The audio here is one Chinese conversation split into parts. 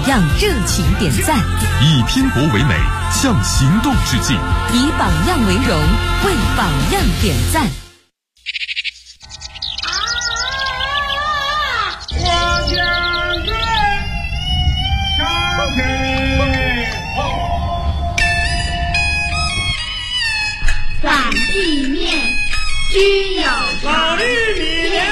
样热情点赞， 以拼搏为美，向行动致敬， 以榜样为荣，为榜样点赞。 我将军上阵反地面均有老绿米莲，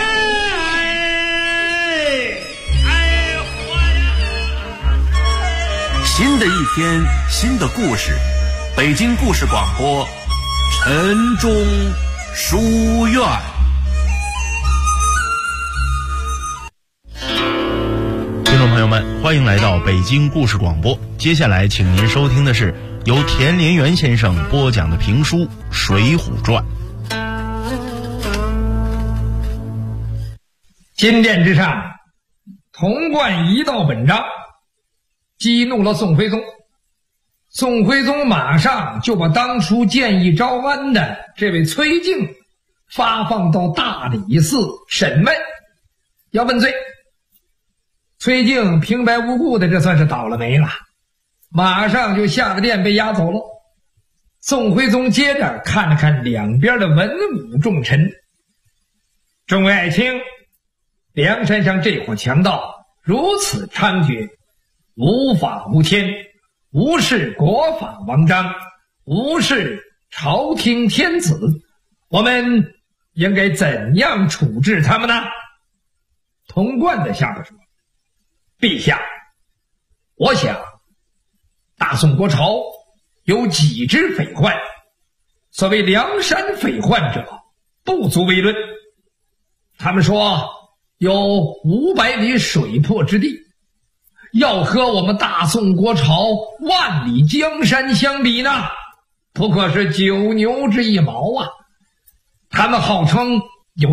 新的一天，新的故事，北京故事广播，晨钟书院。 听众朋友们，欢迎来到北京故事广播。接下来，请您收听的是由田连元先生播讲的评书《水浒传》。 金殿之上，童贯一道本章，激怒了宋徽宗。宋徽宗马上就把当初建议招安的这位崔静发放到大理寺审问，要问罪。崔静平白无故的，这算是倒了霉了，马上就下了殿被押走了。宋徽宗接着看了看两边的文武重臣，众位爱卿，梁山上这伙强盗如此猖獗，无法无天，无视国法王章，无视朝廷天子，我们应该怎样处置他们呢？童贯在下边说，陛下，我想大宋国朝有几只匪患，所谓梁山匪患者不足为论。他们说有500里水泊之地，要和我们大宋国朝万里江山相比呢，不过是九牛之一毛啊。他们号称有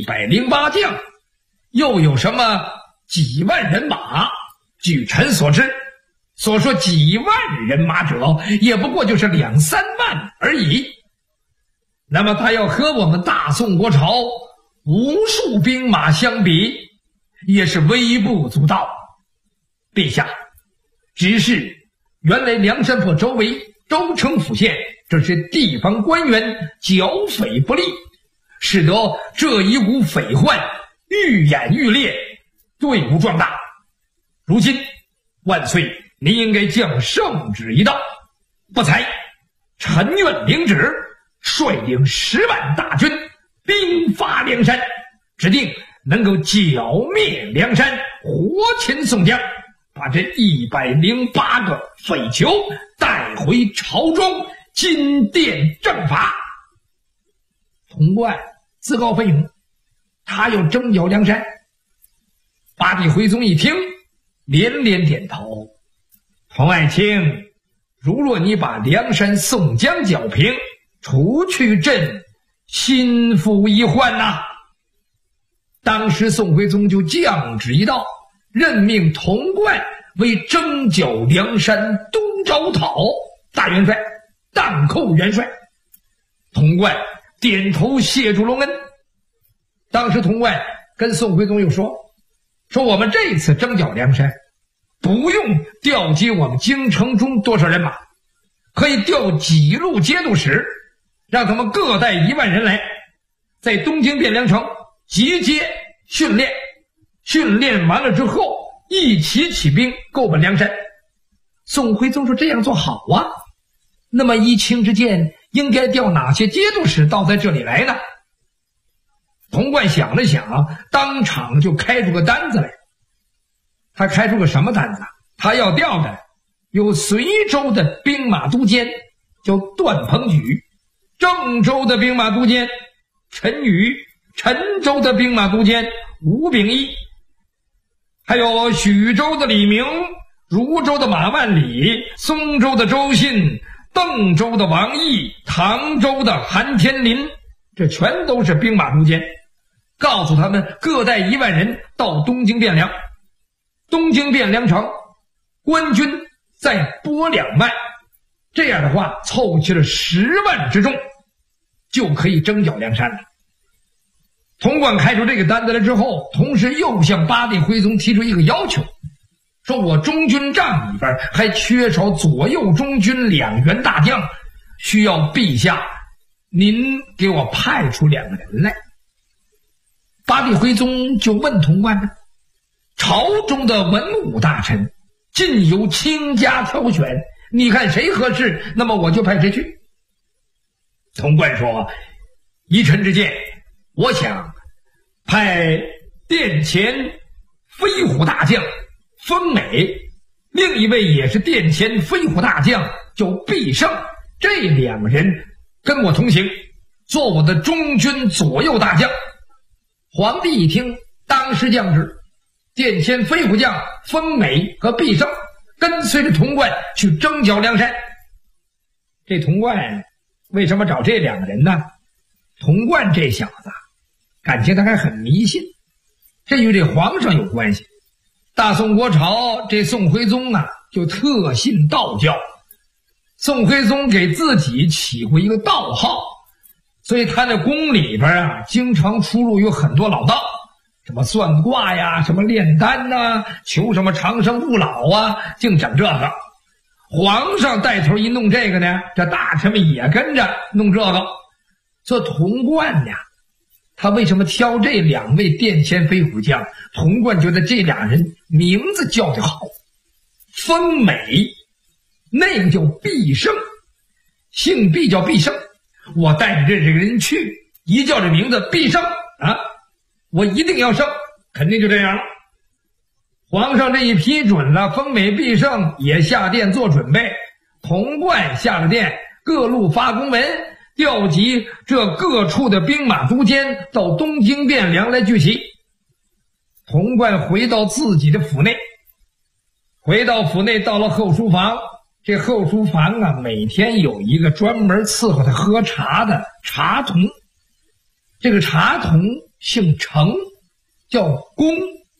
108将，又有什么几万人马，据臣所知，所说几万人马者，也不过就是2-3万而已。那么他要和我们大宋国朝无数兵马相比，也是微不足道。陛下，只是原来梁山泊周围州城府县，这是地方官员剿匪不力，使得这一股匪患愈演愈烈，队伍壮大。如今万岁，您应该降圣旨一道，不才臣愿领旨，率领10万大军兵发梁山，指定能够剿灭梁山，活擒宋江，把这108个匪囚带回朝中，金殿正法。童贯自告奋勇，他要征剿梁山。八弟徽宗一听，连连点头。童爱卿，如若你把梁山宋江剿平，除去朕心腹一患呐。当时宋徽宗就降旨一道，任命童贯为征剿梁山东招讨大元帅、荡寇元帅。童贯点头谢主隆恩。当时童贯跟宋徽宗又说我们这次征剿梁山，不用调集我们京城中多少人马，可以调几路节度使，让他们各带1万人来，在东京汴梁城集结训练，训练完了之后一起起兵购本梁山。宋徽宗说这样做好啊，那么依卿之见，应该调哪些节度使到在这里来呢？童贯想了想，当场就开出个单子来。他开出个什么单子？他要调的有随州的兵马都监叫段鹏举，郑州的兵马都监陈宇，陈州的兵马都监吴秉义，还有许州的李明，汝州的马万里，松州的周信，邓州的王毅，唐州的韩天林，这全都是兵马都监。告诉他们各带1万人到东京汴梁，东京汴梁城官军再拨2万，这样的话凑齐了10万之众，就可以征剿梁山了。童贯开出这个单子来之后，同时又向八弟徽宗提出一个要求， 说我中军帐里边还缺少左右中军2员大将，需要陛下您给我派出2个人来。八地徽宗就问童贯呢，朝中的文武大臣尽由卿家挑选，你看谁合适，那么我就派谁去。童贯说，依臣之见，我想派殿前飞虎大将封美，另一位也是殿前飞虎大将叫毕胜，这2个人跟我同行，做我的中军左右大将。皇帝一听，当时降旨，殿前飞虎将封美和毕胜跟随着童贯去征剿梁山。这童贯为什么找这2个人呢？童贯这小子感情他还很迷信，这与这皇上有关系。大宋国朝这宋徽宗啊，就特信道教。宋徽宗给自己起过一个道号，所以他那宫里边啊，经常出入有很多老道，什么算卦呀，什么炼丹呐，求什么长生不老啊，净整这个。皇上带头一弄这个呢，这大臣们也跟着弄这个。说童贯呀，他为什么挑这2位殿前飞虎将？童贯觉得这俩人名字叫得好，封美那个叫毕胜，姓毕叫毕胜，我带着这个人去，一叫这名字毕胜啊，我一定要胜，肯定就这样了。皇上这一批准了，封美毕胜也下殿做准备，童贯下了殿，各路发公文，调集这各处的兵马都监到东京汴梁来聚齐。童贯回到自己的府内，到了后书房，这后书房啊，每天有一个专门伺候他喝茶的茶童，这个茶童姓程，叫公。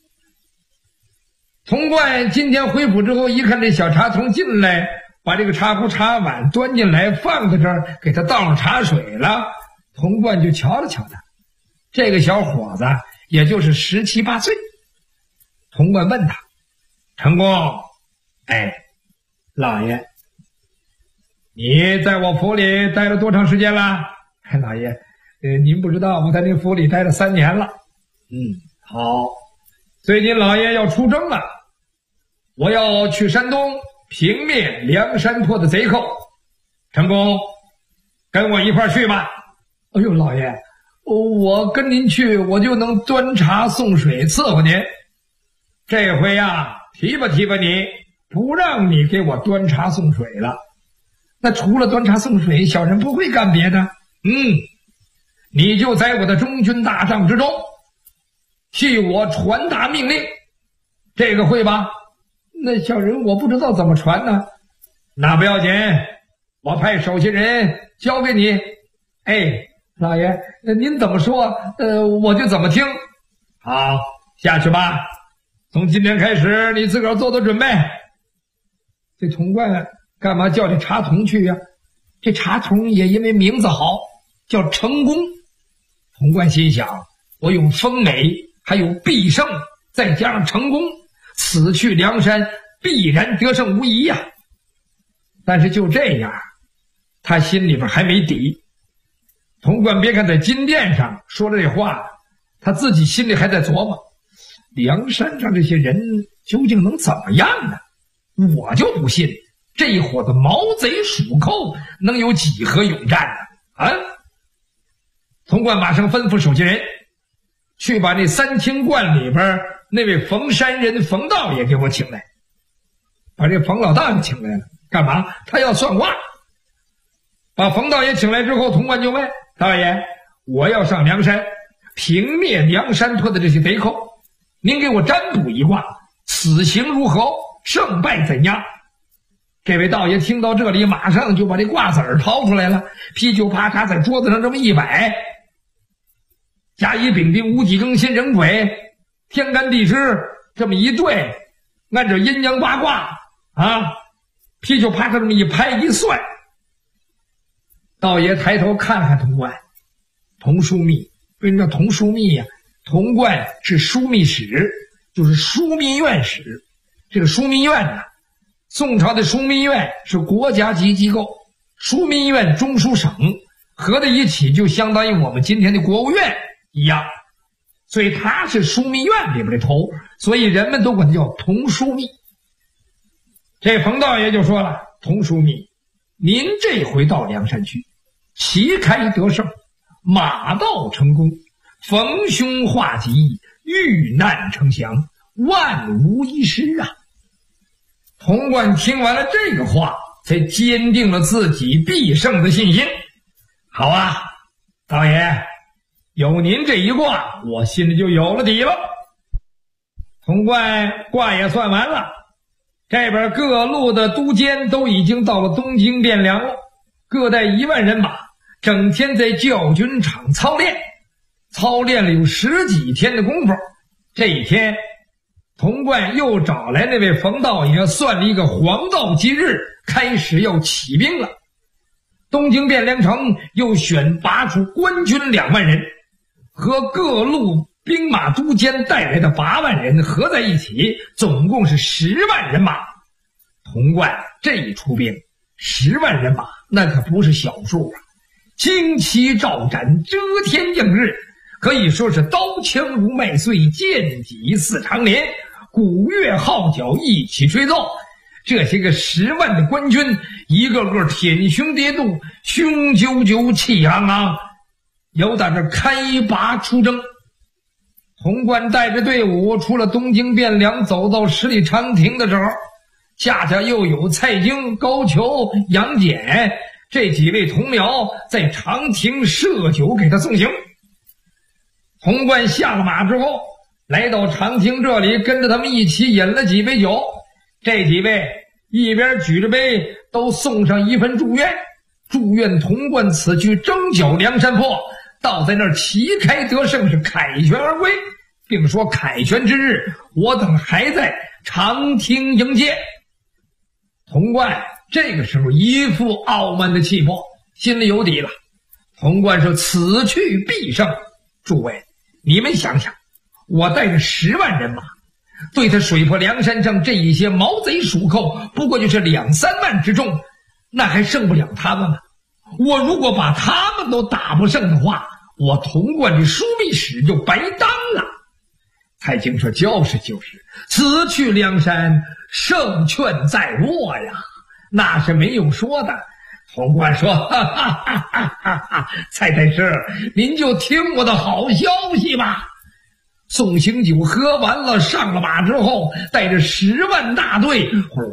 童贯今天回府之后，一看这小茶童进来，把这个茶壶茶碗端进来放在这儿，给他倒上茶水了。童贯就瞧了瞧他，这个小伙子也就是17、18岁。童贯问他，成公，老爷，你在我府里待了多长时间了？老爷，您不知道，我在这府里待了3年了。好，最近老爷要出征了，我要去山东平灭梁山泊的贼寇，成公跟我一块去吧。哎呦，老爷，我跟您去，我就能端茶送水伺候您。这回啊，提拔你，不让你给我端茶送水了。那除了端茶送水，小人不会干别的。你就在我的中军大帐之中，替我传达命令，这个会吧？那小人我不知道怎么传呢。那不要紧，我派手下人交给你。老爷，您怎么说，我就怎么听。好，下去吧。从今天开始，你自个儿做准备。这童贯干嘛叫这茶童去呀？这茶童也因为名字好，叫成功。童贯心想，我有封美，还有毕胜，再加上成功，此去梁山必然得胜无疑呀。但是就这样，他心里边还没底。童贯别看在金殿上说了这话，他自己心里还在琢磨，梁山上这些人究竟能怎么样呢？我就不信这一伙子毛贼鼠寇能有几何勇战呢？童贯马上吩咐手下人去把那三清观里边那位冯山人冯道爷给我请来。把这冯老大给请来了，干嘛？他要算卦。把冯道爷请来之后，童贯就问道爷，我要上梁山平灭梁山泊的这些贼寇，您给我占卜一卦，此行如何，胜败怎样？这位道爷听到这里，马上就把这卦子儿掏出来了，噼就啪嚓在桌子上这么一摆，甲乙丙丁戊己庚辛壬癸天干地支这么一对，按照阴阳八卦噼就啪嚓这么一拍一算。道爷抬头看看童贯，童枢密，为什么叫童枢密呀？童贯是枢密使，就是枢密院使。 这个枢密院呢，宋朝的枢密院是国家级机构，枢密院、中书省合在一起就相当于我们今天的国务院一样，所以他是枢密院里边的头，所以人们都管他叫同枢密。这冯道爷就说了，同枢密，您这回到梁山去，旗开得胜，马到成功，逢凶化吉，遇难成祥，万无一失啊。童贯听完了这个话，才坚定了自己必胜的信心。好啊，道爷，有您这一卦，我心里就有了底了。童贯卦也算完了，这边各路的督监都已经到了东京汴梁了，各带1万人马，整天在教军场操练，操练了有10几天的功夫。这一天，童贯又找来那位冯道爷算了一个黄道吉日，开始要起兵了。东京汴梁城又选拔出官军2万人，和各路兵马督监带来的8万人合在一起，总共是10万人马。童贯这一出兵，10万人马那可不是小数啊，旌旗照展，遮天映日，可以说是刀枪如麦穗，剑戟似长连，鼓乐号角一起吹奏。这些个10万的官军，一个个舔胸叠肚，雄赳赳，气昂昂，要打这开拔出征。童贯带着队伍出了东京汴梁，走到十里长亭的时候，恰恰又有蔡京、高俅、杨戬这几位同僚在长亭设酒给他送行。童贯下了马之后，来到长亭这里，跟着他们一起饮了几杯酒。这几位一边举着杯，都送上一份祝愿，祝愿童贯此去征剿梁山泊，到在那儿旗开得胜，是凯旋而归，并说凯旋之日，我等还在长亭迎接。童贯这个时候一副傲慢的气魄，心里有底了。童贯说，此去必胜。诸位，你们想想，我带着10万人马，对他水泊梁山上这一些毛贼鼠寇，不过就是2、3万之众，那还胜不了他们吗？我如果把他们都打不胜的话，我童贯这枢密使就白当了。蔡京说，就是，此去梁山，胜券在握呀，那是没有说的。童贯说，哈哈哈哈哈，蔡太师，您就听我的好消息吧。送行酒喝完了，上了马之后，带着10万大队，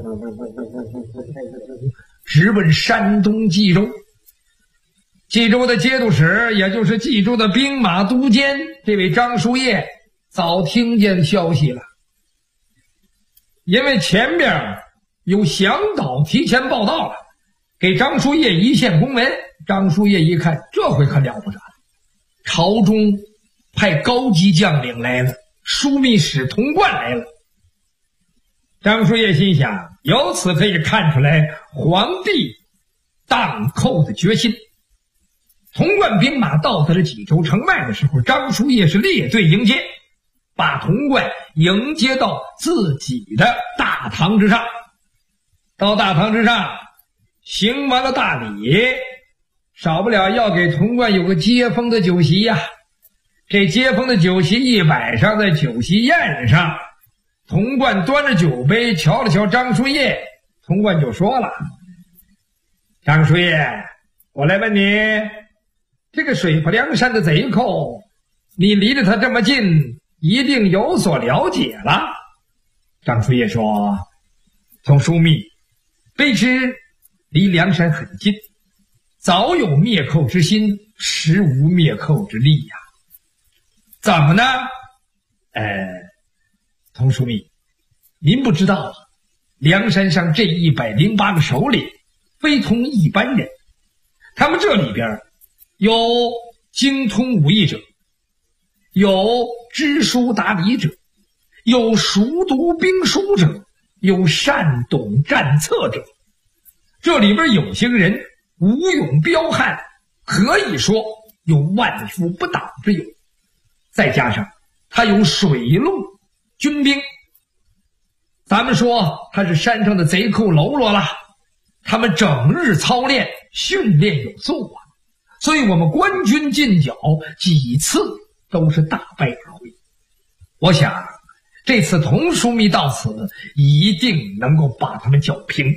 直奔山东冀州。冀州的节度使，也就是冀州的兵马都监，这位张叔夜早听见消息了，因为前边有向导提前报道了，给张叔夜一线公文。张叔夜一看，这回可了不得了，朝中派高级将领来了，枢密使童贯来了。张叔夜心想，由此可以看出来皇帝荡寇的决心。童贯兵马到达了冀州城外的时候，张叔夜是列队迎接，把童贯迎接到自己的大堂之上。到大堂之上，行完了大礼，少不了要给童贯有个接风的酒席呀。这接风的酒席一摆上，在酒席宴上，童贯端着酒杯瞧了瞧张叔夜，童贯就说了，张叔夜，我来问你，这个水泊梁山的贼寇，你离着他这么近，一定有所了解了。张叔夜说，童枢密，卑职离梁山很近，早有灭寇之心，实无灭寇之力呀。怎么呢？童枢密，您不知道啊，梁山上这108个首领非同一般人，他们这里边有精通武艺者，有知书达理者，有熟读兵书者，有善懂战策者。这里边有些人武勇彪悍，可以说有万夫不挡之勇。再加上他有水陆军兵， 咱们说他是山上的贼寇喽啰了，他们整日操练，训练有素啊，所以我们官军进剿几次都是大败而回。我想这次童枢密到此，一定能够把他们剿平。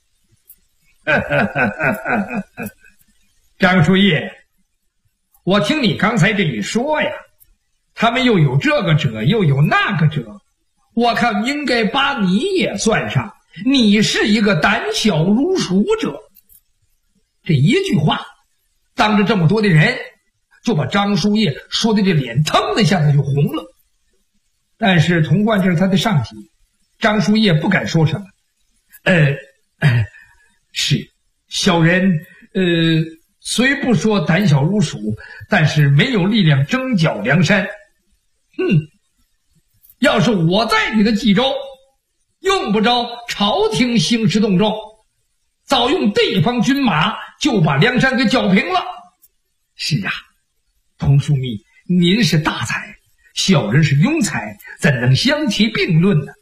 张叔夜，我听你刚才这一说呀，他们又有这个者，又有那个者，我看应该把你也算上，你是一个胆小如鼠者。这一句话当着这么多的人，就把张叔夜说的这脸腾的一下子就红了。但是童贯这是他的上级，张叔夜不敢说什么。是小人虽不说胆小如鼠，但是没有力量征剿梁山。要是我在你的冀州，用不着朝廷兴师动众，早用地方军马就把梁山给剿平了。是啊，童枢密，您是大才，小人是庸才，怎能相提并论呢？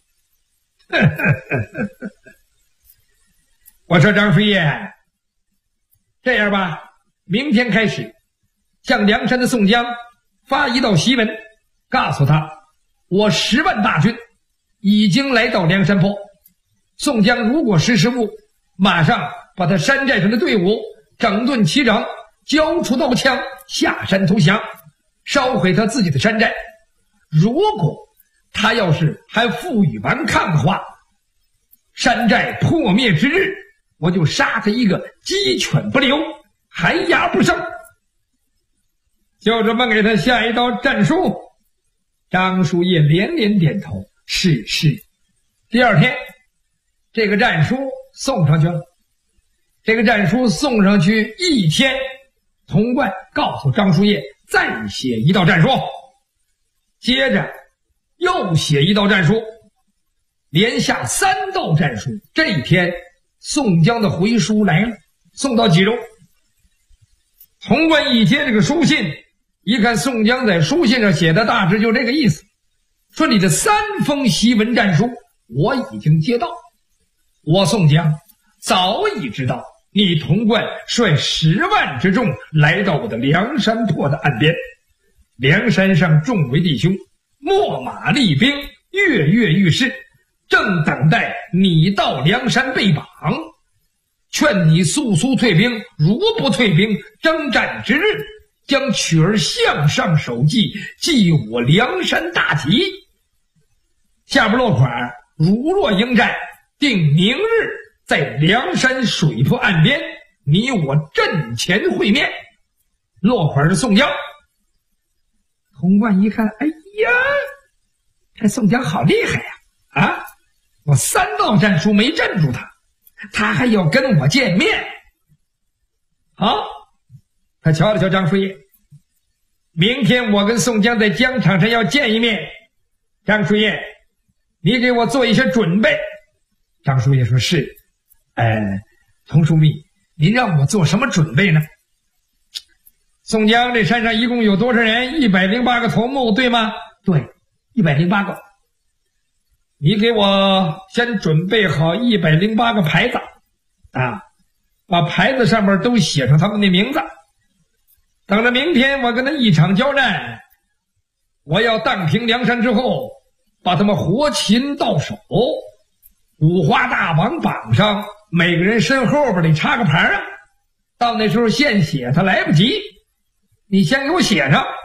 我说张叔夜，这样吧，明天开始向梁山的宋江发一道檄文，告诉他我10万大军已经来到梁山坡，宋江如果识时务，马上把他山寨上的队伍整顿齐整，交出刀枪，下山投降，烧毁他自己的山寨。如果他要是还负隅顽抗的话，山寨破灭之日，我就杀他一个鸡犬不留，寒鸦不剩。就这么给他下一道战书。张叔夜连连点头，是。第二天，这个战书送上去了。这个战书送上去一天，童贯告诉张叔夜再写一道战书，接着又写一道战书，连下3道战书。这一天宋江的回书来了，送到冀州。童贯一接这个书信，一看宋江在书信上写的大致就这个意思，说你的3封檄文战书我已经接到，我宋江早已知道你童贯率10万之众来到我的梁山泊的岸边，梁山上众位弟兄秣马厉兵，跃跃欲试，正等待你到梁山被绑，劝你速退兵，如不退兵，征战之日将取而向上守计，记我梁山大吉。下边落款，如若应战，定明日在梁山水泊岸边，你我阵前会面。落款是宋江。童贯一看，哎呀，这宋江好厉害呀！我3道战书没镇住他，他还要跟我见面。好，他瞧了瞧张叔夜，明天我跟宋江在疆场上要见一面，张叔夜，你给我做一些准备。张叔夜说是。童枢密，您让我做什么准备呢？宋江这山上一共有多少人？108个头目，对吗？对，108个。你给我先准备好108个牌子把牌子上面都写上他们的名字。等着明天我跟他一场交战，我要荡平梁山之后，把他们活擒到手，五花大绑绑上，每个人身后边得插个牌到那时候现写他来不及，你先给我写上，